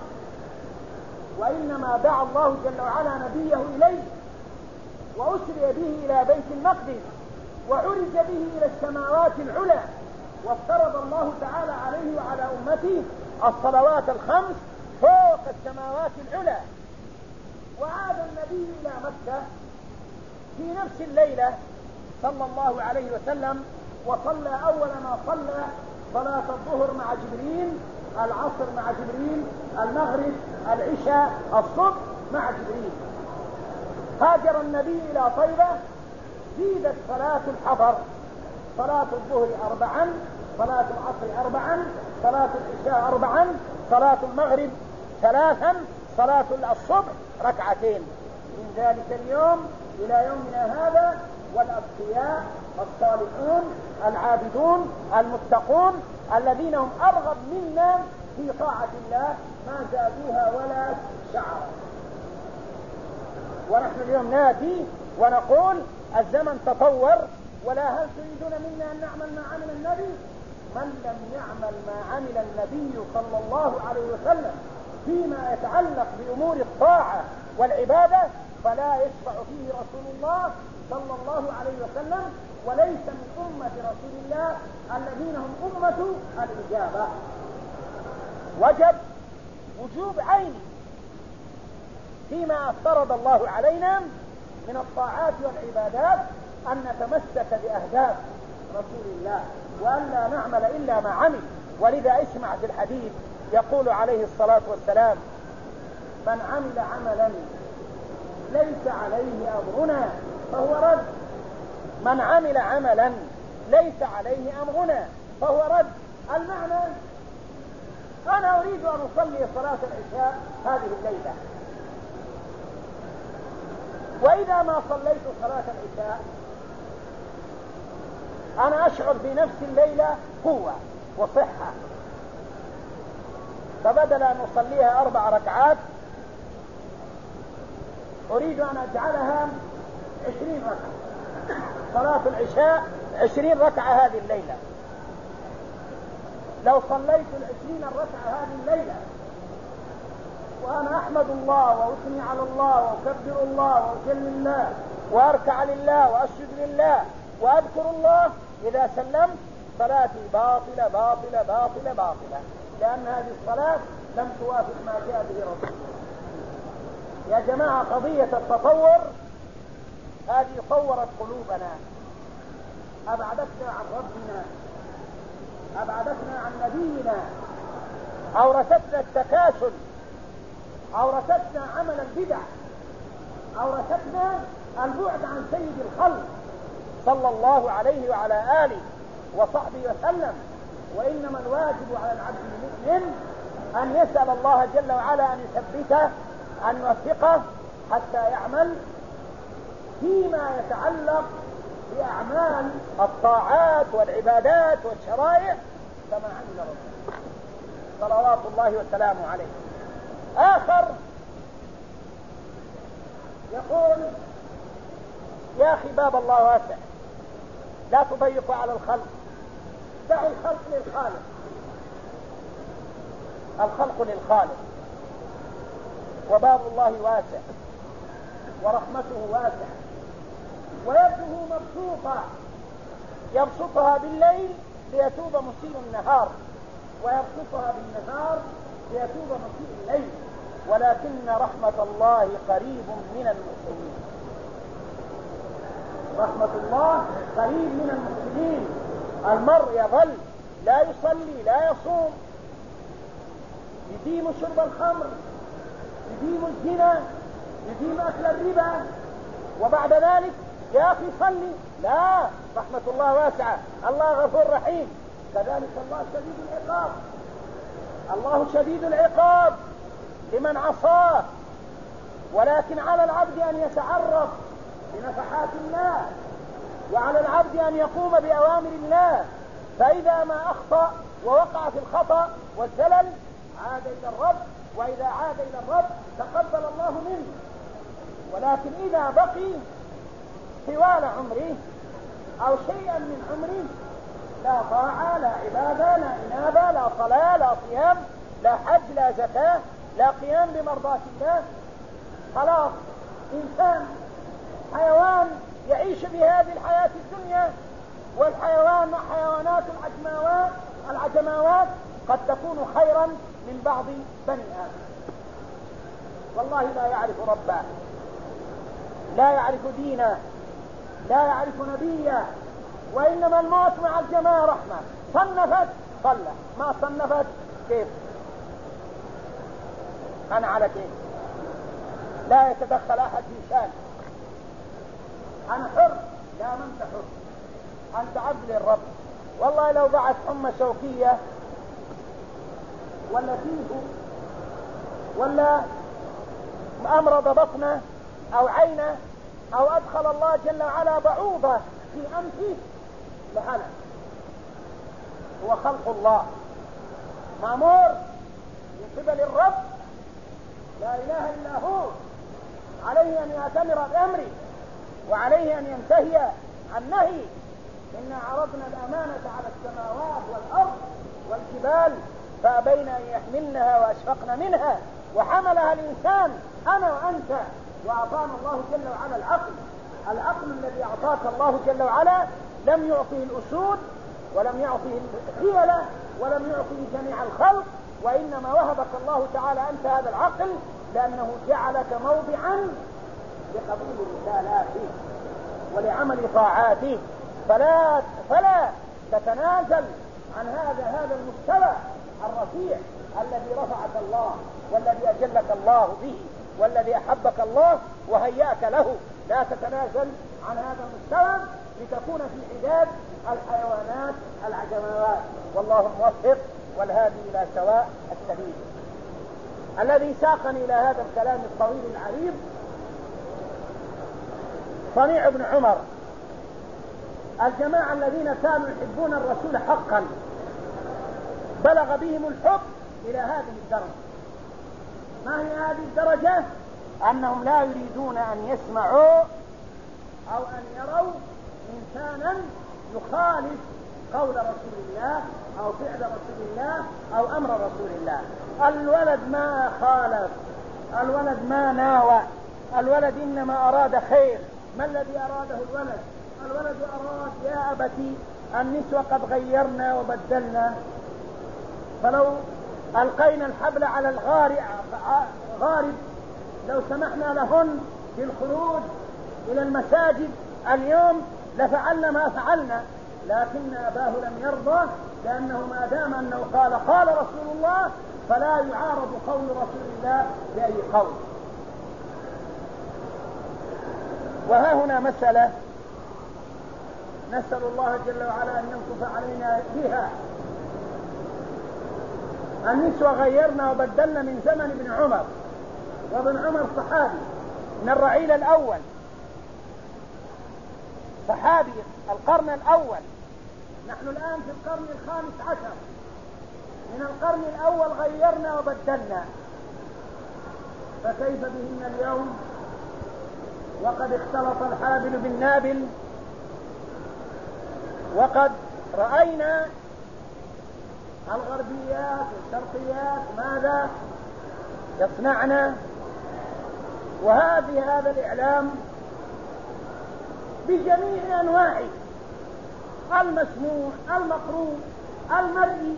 وإنما دعا الله جل وعلا نبيه إليه وأسري به إلى بيت المقدس وعرج به إلى السماوات العلى، وافترض الله تعالى عليه وعلى أمته الصلوات الخمس فوق السماوات العلى. وعاد النبي إلى مكة في نفس الليلة صلى الله عليه وسلم، وصلى أول ما صلى صلاة الظهر مع جبريل، العصر مع جبريل، المغرب، العشاء، الصبح مع جبريل. هاجر النبي إلى طيبة، زيدت صلاة الحضر، صلاة الظهر 4، صلاة العصر 4، صلاة العشاء 4، صلاة المغرب 3، صلاة الصبح 2. من ذلك اليوم إلى يومنا هذا والأتقياء الصالحون العابدون المتقون الذين هم أرغب منا في طاعة الله ما زادوها ولا شعرا. ونحن اليوم ناتي ونقول الزمن تطور، ولا هل تريدون منا أن نعمل ما عمل النبي؟ من لم يعمل ما عمل النبي صلى الله عليه وسلم فيما يتعلق بأمور الطاعة والعبادة فلا يشفع فيه رسول الله صلى الله عليه وسلم، وليس من أمة رسول الله الذين هم أمة الإجابة. وجب وجوب عيني فيما افترض الله علينا من الطاعات والعبادات أن نتمسك بأهداف رسول الله وأن لا نعمل إلا ما عمل. ولذا اسمع في الحديث يقول عليه الصلاة والسلام: من عمل عملا ليس عليه أمرنا فهو رد. من عمل عملا ليس عليه أمرنا فهو رد. المعنى: أنا أريد أن أصلي صلاة العشاء هذه الليلة، وإذا ما صليت صلاة العشاء أنا أشعر في نفس الليلة قوة وصحة، فبدل أن أصليها 4 ركعات أريد أن أجعلها 20 ركعة. صلاة العشاء 20 ركعة هذه الليلة. لو صليت 20 ركعة هذه الليلة وأنا أحمد الله وأثني على الله وأكبر الله وأجل الله وأركع لله وأسجد لله وأذكر الله، إذا سلمت صلاتي باطلة باطلة باطلة باطلة، لأن هذه الصلاة لم توافق ما جاء به رسول الله. يا جماعة، قضية التطور هذه طورت قلوبنا، أبعدتنا عن ربنا، أبعدتنا عن نبينا، أورثتنا التكاسل، أورثتنا عمل البدع، أورثتنا البعد عن سيد الخلق صلى الله عليه وعلى آله وصحبه وسلم. وإنما الواجب على العبد المؤمن أن يسأل الله جل وعلا أن يثبته، أن يوفقه حتى يعمل فيما يتعلق بأعمال الطاعات والعبادات والشرائع كما عمل رسول صلوات الله وسلامه عليه. آخر يقول: يا أخي باب الله واسع، لا تضيقوا على الخلق، دعوا الخلق للخالق، الخلق للخالق، وباب الله واسع ورحمته واسعة ويده مبسوطة، يبسطها بالليل ليتوب مسيء النهار ويبسطها بالنهار ليتوب مسيء الليل، ولكن رحمة الله قريب من المحسنين. رحمة الله قريب من المحسنين. المرء يظل لا يصلي لا يصوم، يديم شرب الخمر، يديم الزنا، يديم أكل الربا، وبعد ذلك يا أخي صلي، لا، رحمة الله واسعة، الله غفور رحيم. كذلك الله شديد العقاب، الله شديد العقاب لمن عصاه، ولكن على العبد أن يتعرف بنفحات الله، وعلى العبد أن يقوم بأوامر الله، فإذا ما أخطأ ووقع في الخطأ والزلل عاد إلى الرب، وإذا عاد إلى الرب تقبل الله منه. ولكن إذا بقي طوال عمره أو شيئا من عمره لا طاعة لا عبادة لا إنابة لا صلاة لا صيام لا حج لا زكاة لا قيام بمرضاة الله، خلاص إنسان حيوان يعيش بهذه الحياة الدنيا، والحيوان حيوانات العجماوات قد تكون خيرا من بعض بني آدم. والله لا يعرف ربه، لا يعرف دينه، لا يعرف نبيه، وإنما الموت مع الجماعة رحمة. صنفت صلى، ما صنفت كيف؟ أنا على كيف؟ لا يتدخل أحد في شأني، أنا حر، لا ما أنت حر، أنت عبد للرب. والله لو بعث حمى شوكية ولا فيه ولا أمرض بطنه أو عينه أو أدخل الله جل وعلا بعوضة في أنفه لهلك. هو خلق الله مأمور من قبل الرب، لا إله إلا هو، عليه أن يأتمر بأمره وعليه أن ينتهي عن نهي. إنا عرضنا الأمانة على السماوات والأرض والجبال فأبين أن يحملنها وأشفقن منها وحملها الإنسان أنا وأنت، وأعطانا الله جل وعلا العقل الذي أعطاك الله جل وعلا لم يعطيه الأسود ولم يعطيه الحيلة ولم يعطيه جميع الخلق، وإنما وهبك الله تعالى أنت هذا العقل لأنه جعلك موضعا لقبول رسالاته ولعمل طاعاته، فلا تتنازل عن هذا المستوى الرفيع الذي رفعك الله والذي أجلك الله به والذي أحبك الله وهيأك له. لا تتنازل عن هذا المستوى لتكون في حداد الحيوانات العجماوات. والله الموفق والهادي إلى سواء السبيل. الذي ساقني إلى هذا الكلام الطويل العريض صنيع ابن عمر، الجماعة الذين كانوا يحبون الرسول حقا بلغ بهم الحب إلى هذه الدرجة. ما هي هذه الدرجة؟ أنهم لا يريدون أن يسمعوا أو أن يروا إنسانا يخالف قول رسول الله أو فعل رسول الله أو أمر رسول الله. الولد ما خالف، الولد ما ناوى، الولد إنما أراد خير. ما الذي أراده الولد؟ الولد أراد يا أبتي النسوة قد غيرنا وبدلنا، فلو ألقينا الحبل على الغارب لو سمحنا لهن في الخروج إلى المساجد اليوم لفعلنا ما فعلنا، لكن أباه لم يرضى، لأنه ما دام أنه قال رسول الله فلا يعارض قول رسول الله بأي قول. وها هنا مسألة نسأل الله جل وعلا أن ينكف علينا بها. النسوة غيرنا وبدلنا من زمن ابن عمر، وابن عمر صحابي من الرعيل الأول، صحابي القرن الأول. نحن الآن في القرن الخامس عشر، من القرن الأول غيرنا وبدلنا، فكيف بهن اليوم وقد اختلط الحابل بالنابل، وقد رأينا الغربيات والشرقيات ماذا يصنعنا، هذا الإعلام بجميع أنواعه، المسموع المقروء المرئي،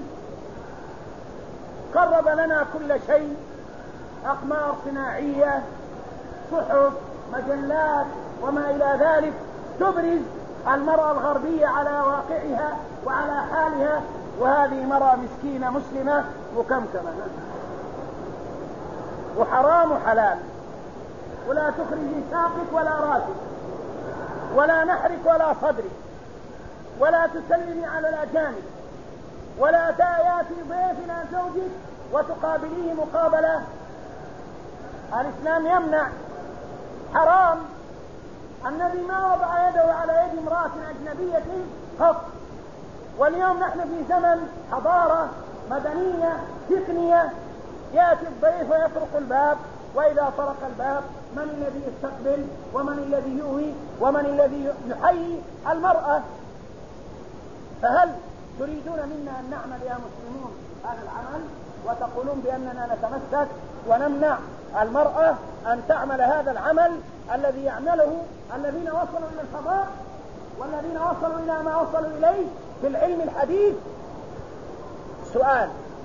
قرب لنا كل شيء، أقمار صناعية، صحف، مجلات وما إلى ذلك، تبرز المرأة الغربية على واقعها وعلى حالها، وهذه مرأة مسكينة مسلمة مكمكمة، وحرام وحلال، ولا تخرجي ساقك ولا راسك ولا نحرك ولا صدرك، ولا تسلمي على الأجانب، ولا يأتي ضيف عن زوجك وتقابليه مقابلة. الإسلام يمنع، حرام. النبي ما وضع يده على يد امرأة أجنبية قط. واليوم نحن في زمن حضارة مدنية تقنية، يأتي الضيف ويطرق الباب، وإذا طرق الباب من الذي يستقبل ومن الذي يؤوي ومن الذي يحيي؟ المرأة. فهل تريدون منا أن نعمل يا مسلمون هذا العمل وتقولون بأننا نتمسك ونمنع المرأة أن تعمل هذا العمل الذي يعمله الذين وصلوا إلى الفضاء والذين وصلوا إلى ما وصلوا إليه في العلم الحديث؟ سؤال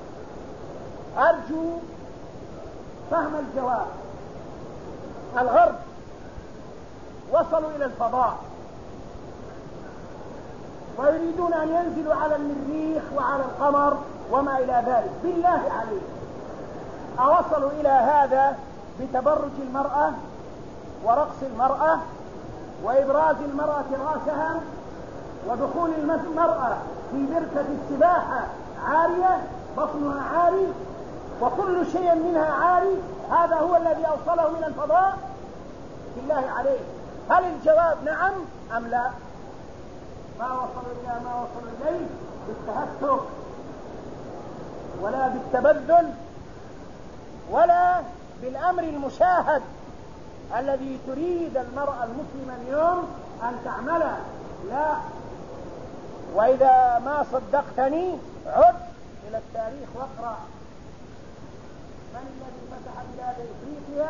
أرجو فهم الجواب. الغرب وصلوا إلى الفضاء ويريدون أن ينزلوا على المريخ وعلى القمر وما إلى ذلك، بالله عليك أوصلوا إلى هذا بتبرج المرأة ورقص المرأة وإبراز المرأة رأسها ودخول المرأة في بركة السباحة عارية، بطنها عاري وكل شيء منها عاري؟ هذا هو الذي أوصله إلى الفضاء؟ بالله عليك هل الجواب نعم أم لا؟ ما وصلوا إلى ما وصلوا إليه بالتهتك ولا بالتبذل ولا بالأمر المشاهد الذي تريد المرأة المسلمة اليوم أن تعمله. لا. وإذا ما صدقتني عد إلى التاريخ واقرأ من الذي فتح بلاد إفريقيا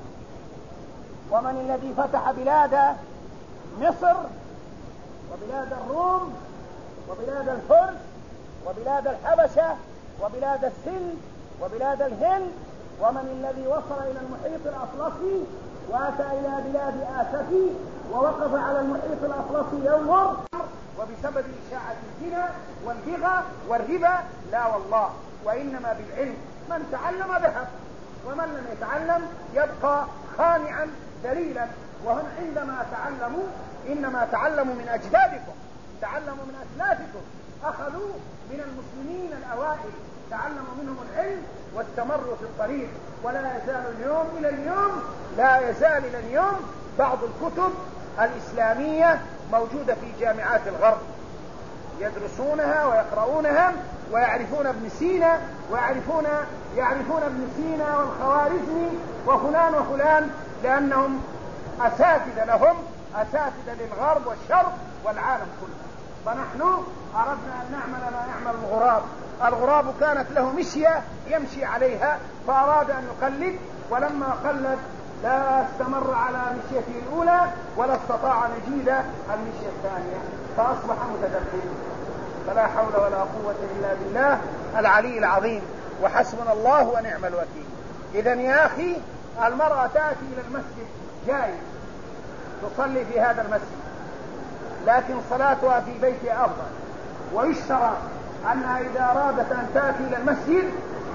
ومن الذي فتح بلاد مصر وبلاد الروم وبلاد الفرس وبلاد الحبشة وبلاد السند وبلاد الهند، ومن الذي وصل إلى المحيط الأطلسي وأتى إلى بلاد آسفي ووقف على المحيط الأطلسي ينظر وبسبب إشاعة الزنا والبغى والربا؟ لا والله، وإنما بالعلم. من تعلم ذهب ومن لم يتعلم يبقى خانعا ذليلا. وهم عندما تعلموا إنما تعلموا من أجدادكم، تعلموا من أسلافكم، أخذوا من المسلمين الأوائل، تعلموا منهم العلم واستمروا في الطريق. ولا يزال اليوم إلى اليوم، لا يزال إلى اليوم بعض الكتب الإسلامية موجودة في جامعات الغرب، يدرسونها ويقرؤونها ويعرفون ابن سينا ويعرفون ابن سينا والخوارزمي وفلان وفلان، لأنهم أساتذة لهم، أساتذة للغرب والشرق والعالم كله. فنحن أردنا أن نعمل ما يعمل الغراب. الغراب كانت له مشية يمشي عليها فأراد أن يقلد، ولما قلد لا استمر على مشيته الأولى ولا استطاع نجيل المشية الثانية فأصبح متدخل. فلا حول ولا قوة إلا بالله العلي العظيم، وحسبنا الله ونعم الوكيل. إذن يا أخي المرأة تأتي إلى المسجد جاي تصلي في هذا المسجد، لكن صلاتها في بيتها أفضل. ويشترى أنها إذا أرادت أن تأتي إلى المسجد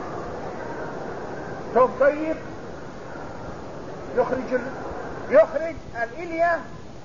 ثوب ضيق يخرج الإلية،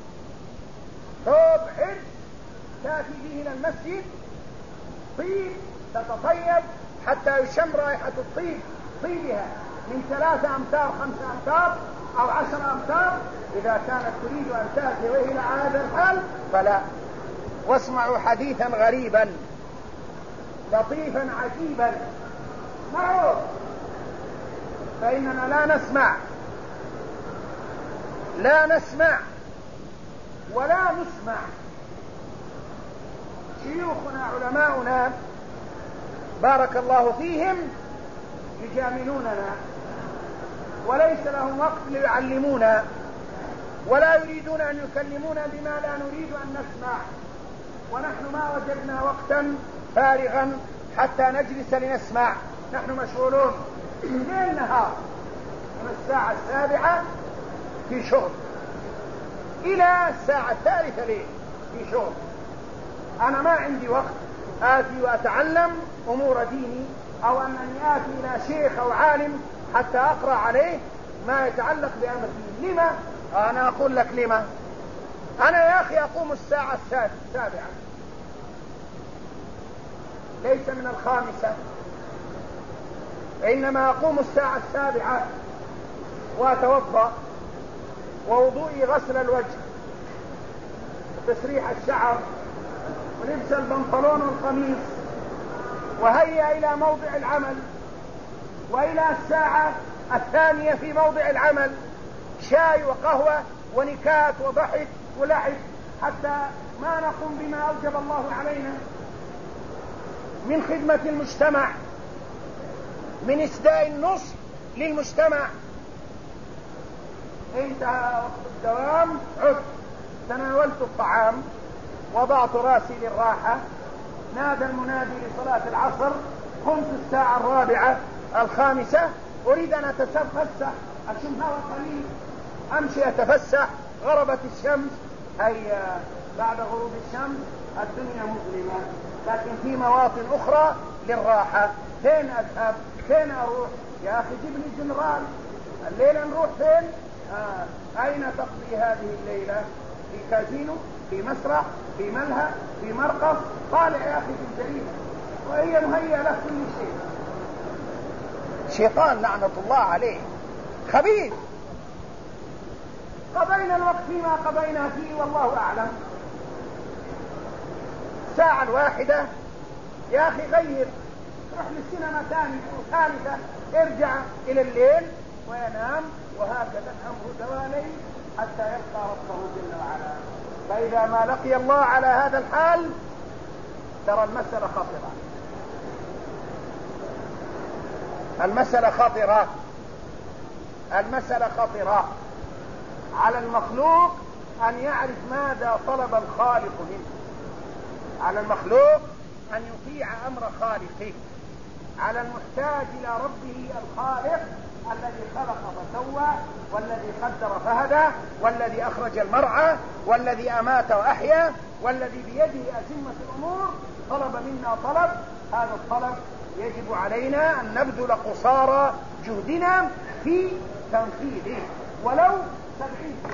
ثوب حرج تأتي به إلى المسجد، طيب تتطيب حتى يشم رائحة الطيب طيبها من 3 أمتار 5 أمتار أو 10 أمتار. إذا كانت تريد أن تأتي وهي إلى هذا الحال فلا. واسمعوا حديثا غريبا لطيفا عجيبا معروف، فإننا لا نسمع ولا نسمع. شيوخنا علماؤنا بارك الله فيهم يجاملوننا وليس لهم وقت ليعلمونا، ولا يريدون أن يكلمونا بما لا نريد أن نسمع، ونحن ما وجدنا وقتا فارغا حتى نجلس لنسمع. نحن مشغولون ليل نهار من الساعة 7 في شغل إلى الساعة 3 ليل في شغل، أنا ما عندي وقت آتي وأتعلم أمور ديني، أو أنني آتي إلى شيخ أو عالم حتى أقرأ عليه ما يتعلق بأمر ديني. لما؟ أنا أقول لك لما. أنا يا أخي أقوم الساعة 7، ليس من 5، إنما أقوم الساعة 7 وأتوضأ، ووضوئي غسل الوجه وتسريح الشعر ولبس البنطلون والقميص، وهيا إلى موضع العمل، وإلى الساعة 2 في موضع العمل شاي وقهوة ونكات وضحك ولعب، حتى ما نقوم بما أوجب الله علينا من خدمة المجتمع، من إسداء النصح للمجتمع. انتهى وقت الدوام، عدت تناولت الطعام، وضعت راسي للراحة، نادى المنادي لصلاة العصر، قمت الساعة 4 5، أريد أن أتفسح أشم هواء قليل، أمشي أتفسح، غربت الشمس، هيا بعد غروب الشمس الدنيا مظلمة، لكن في مواطن أخرى للراحة. فين أذهب؟ فين أروح؟ يا أخي جبني جنرال، الليلة نروح فين؟ أين تقضي هذه الليلة؟ في كازينو، في مسرح، في ملهى، في مرقص؟ طالع يا أخي في الجريمة، وهي مهيئة له كل شيء. شيطان لعنة الله عليه، خبيث. قضينا الوقت فيما قضينا فيه والله أعلم. الساعة 1 يا أخي غير، روح للسينما ثالثة، ارجع إلى الليل وينام، وهكذا الأمر دوالي حتى يلقى ربه جل وعلا. فإذا ما لقي الله على هذا الحال ترى المسألة خطرة، المسألة خطرة، المسألة خطرة. على المخلوق أن يعرف ماذا طلب الخالق منه، على المخلوق أن يطيع أمر خالقه، على المحتاج إلى ربه الخالق الذي خلق فسوى، والذي قدر فهدى، والذي أخرج المرعى، والذي أمات وأحيا، والذي بيده أزمة الأمور، طلب منا طلب. هذا الطلب يجب علينا أن نبذل قصارى جهدنا في تنفيذه ولو 70%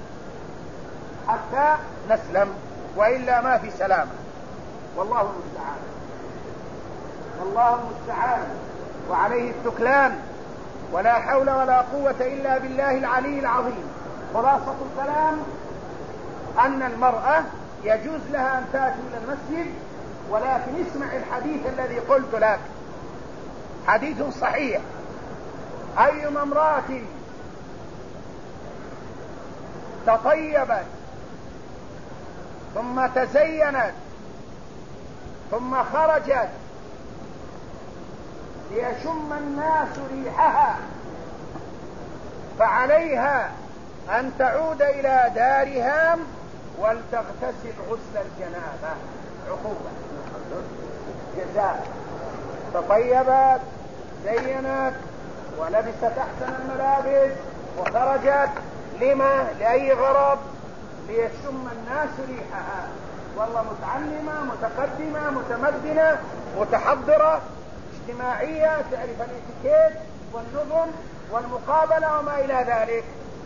حتى نسلم، وإلا ما في سلامة. والله المستعان، والله المستعان، وعليه التكلان، ولا حول ولا قوة إلا بالله العلي العظيم. خلاصة الكلام أن المرأة يجوز لها أن تأتي إلى المسجد، ولكن اسمع الحديث الذي قلت لك، حديث صحيح: أيما امرأة تطيبت ثم تزينت ثم خرجت ليشم الناس ريحها، فعليها أن تعود إلى دارها ولتغتسل غسل الجنابة. عقوبة، جزاء. تطيبت، زينت، ولبست أحسن الملابس، وخرجت لما؟ لأي غرض؟ ليشم الناس ريحها، والله متعلمة، متقدمة، متمدنة، متحضرة، اجتماعية، تعرف الاتيكيت والنظم والمقابلة وما إلى ذلك.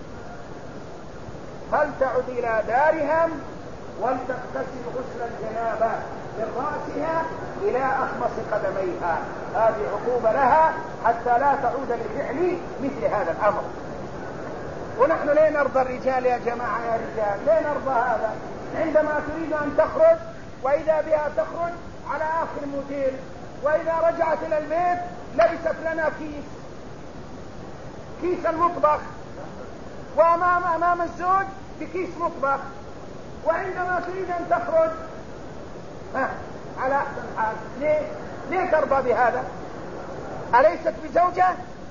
فلتعد إلى دارها ولتغتسل غسل الجنابة من رأسها إلى أخمص قدميها. هذه عقوبة لها حتى لا تعود لفعل مثل هذا الأمر. ونحن ليه نرضى الرجال يا جماعة؟ يا رجال ليه نرضى هذا؟ عندما تريد أن تخرج وإذا بها تخرج على آخر موديل، وإذا رجعت إلى البيت لبست لنا كيس المطبخ، وأمام الزوج بكيس مطبخ، وعندما تريد أن تخرج على أحسن حال. ليه ترضى بهذا؟ أليست بزوجة؟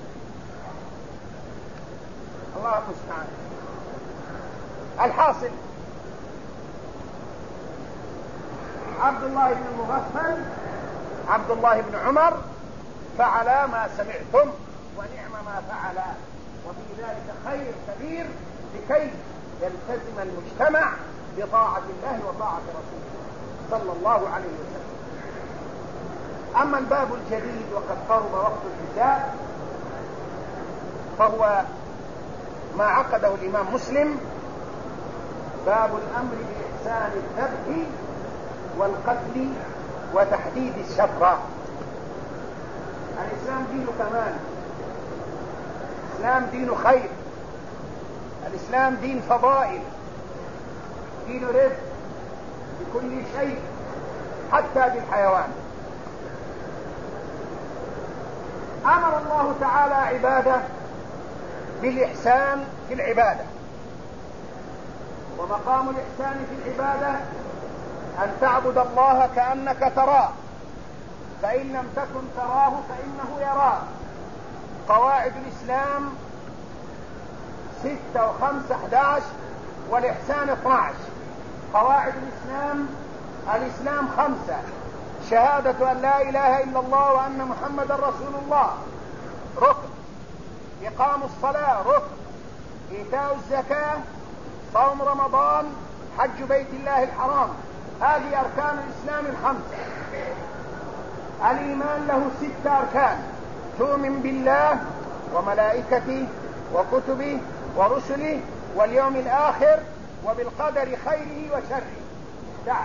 الله المستعان. الحاصل عبد الله بن المغفل، عبد الله بن عمر فعل ما سمعتم ونعم ما فعل، وفي ذلك خير كبير لكي يلتزم المجتمع بطاعة الله وطاعة رسوله صلى الله عليه وسلم. أما الباب الجديد وقد قرب وقت الحساب فهو ما عقده الإمام مسلم، باب الأمر بإحسان الذبح والقتل وتحديد الشفرة. الإسلام دين كمال، الإسلام دين خير، الإسلام دين فضائل، دين رفق بكل شيء حتى بالحيوان. أمر الله تعالى عباده بالإحسان في العبادة، ومقام الإحسان في العبادة أن تعبد الله كأنك تراه، فإن لم تكن تراه فإنه يراك. قواعد الإسلام 6 و5 11 والإحسان 12. قواعد الإسلام 5: شهادة أن لا إله إلا الله وأن محمد رسول الله ركن، إقام الصلاة ركن، إيتاء الزكاة، صوم رمضان، حج بيت الله الحرام. هذه أركان الإسلام 5. الإيمان له 6 أركان: تؤمن بالله وملائكته وكتبه ورسله واليوم الآخر وبالقدر خيره وشره. 11.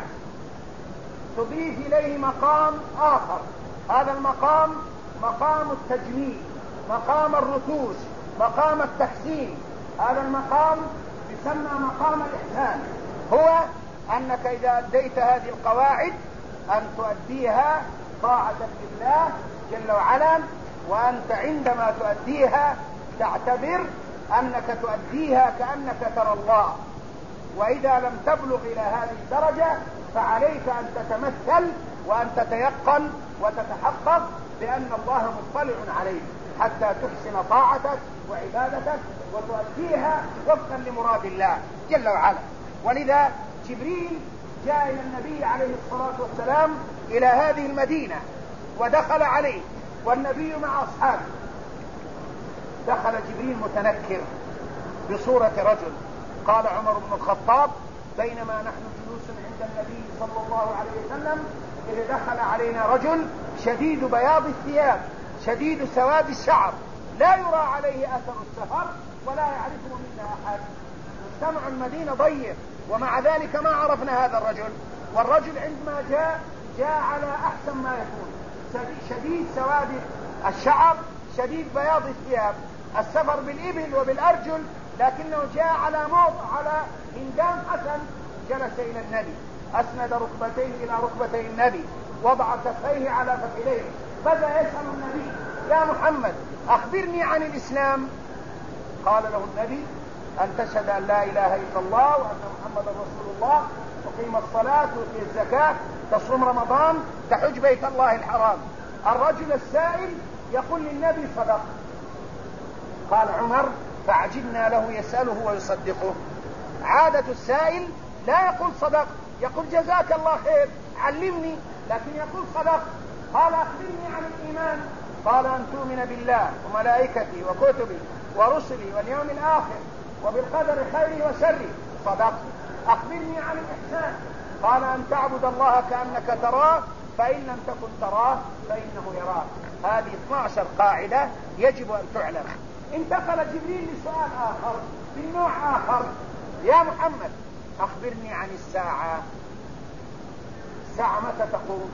تضيف إليه مقام آخر، هذا المقام مقام التجميل، مقام الرتوش، مقام التحسين. هذا المقام يسمى مقام الإحسان، هو أنك إذا أديت هذه القواعد أن تؤديها طاعة لله جل وعلا، وأنت عندما تؤديها تعتبر أنك تؤديها كأنك ترى الله. وإذا لم تبلغ إلى هذه الدرجة فعليك أن تتمثل وأن تتيقن وتتحقق بأن الله مطلع عليك حتى تحسن طاعتك وعبادتك وتؤديها وفقا لمراد الله جل وعلا. ولذا جبريل جاء إلى النبي عليه الصلاة والسلام إلى هذه المدينة ودخل عليه والنبي مع أصحابه. دخل جبريل متنكر بصورة رجل. قال عمر بن الخطاب: بينما نحن جلوس عند النبي صلى الله عليه وسلم إذ دخل علينا رجل شديد بياض الثياب شديد سواد الشعر، لا يرى عليه أثر السفر ولا يعرفه منا أحد. مجتمع المدينة ضيق، ومع ذلك ما عرفنا هذا الرجل. والرجل عندما جاء على أحسن ما يكون، شديد سواد الشعر شديد بياض الثياب، السفر بالإبل وبالأرجل، لكنه جاء على هندام حسن. جلس إلى النبي، أسند ركبتيه إلى ركبتي النبي، وضع كفيه على فخذيه، بدأ يسأل النبي: يا محمد أخبرني عن الإسلام. قال له النبي: أن تشهد أن لا إله إلا الله وأن محمد رسول الله، تقيم الصلاة، تؤتي الزكاة، تصوم رمضان، تحج بيت الله الحرام. الرجل السائل يقول للنبي: صدق. قال عمر: فعجبنا له يسأله ويصدقه. عادة السائل لا يقول صدق، يقول جزاك الله خير علمني، لكن يقول صدق. قال: أخبرني عن الإيمان. قال: أن تؤمن بالله وملائكته وكتبه ورسله واليوم الآخر وبالقدر خيره وشره. صدق. أخبرني عن الإحسان. قال: أن تعبد الله كأنك تراه، فإن لم تكن تراه فإنه يراك. هذه 12 قاعدة يجب أن تعلم. انتقل جبريل لسؤال آخر من نوع آخر: يا محمد أخبرني عن الساعة. الساعة متى تقوم؟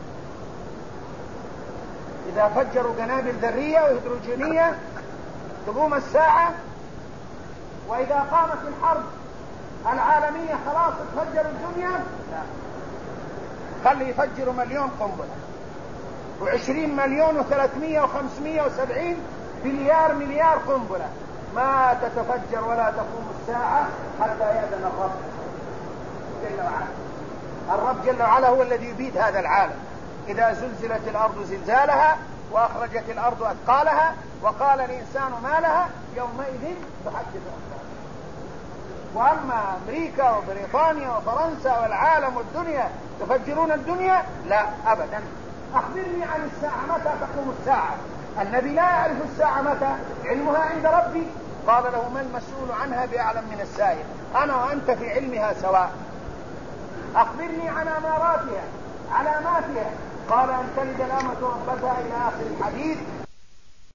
إذا فجروا قنابل ذرية وهيدروجينية تقوم الساعة، وإذا قامت الحرب العالمية خلاص تفجر الدنيا؟ لا، خلي يفجروا 1,000,000 قنبلة و20 مليون و300 و570 مليار قنبلة، ما تتفجر ولا تقوم الساعة حتى يأذن الرب جل وعلا. الرب جل وعلا هو الذي يبيد هذا العالم. إذا زلزلت الأرض زلزالها وأخرجت الأرض أثقالها وقال الإنسان ما لها يومئذ تحدث أخبارها. وأما أمريكا وبريطانيا وفرنسا والعالم والدنيا تفجرون الدنيا؟ لا أبدا. أخبرني عن الساعة، متى تقوم الساعة؟ النبي لا يعرف الساعة متى، علمها عند ربي قال له ما المسؤول عنها بأعلم من السائل، أنا وأنت في علمها سواء، أخبرني عن علاماتها. قال أن تلد الأمة ربتها إلى آخر الحديث،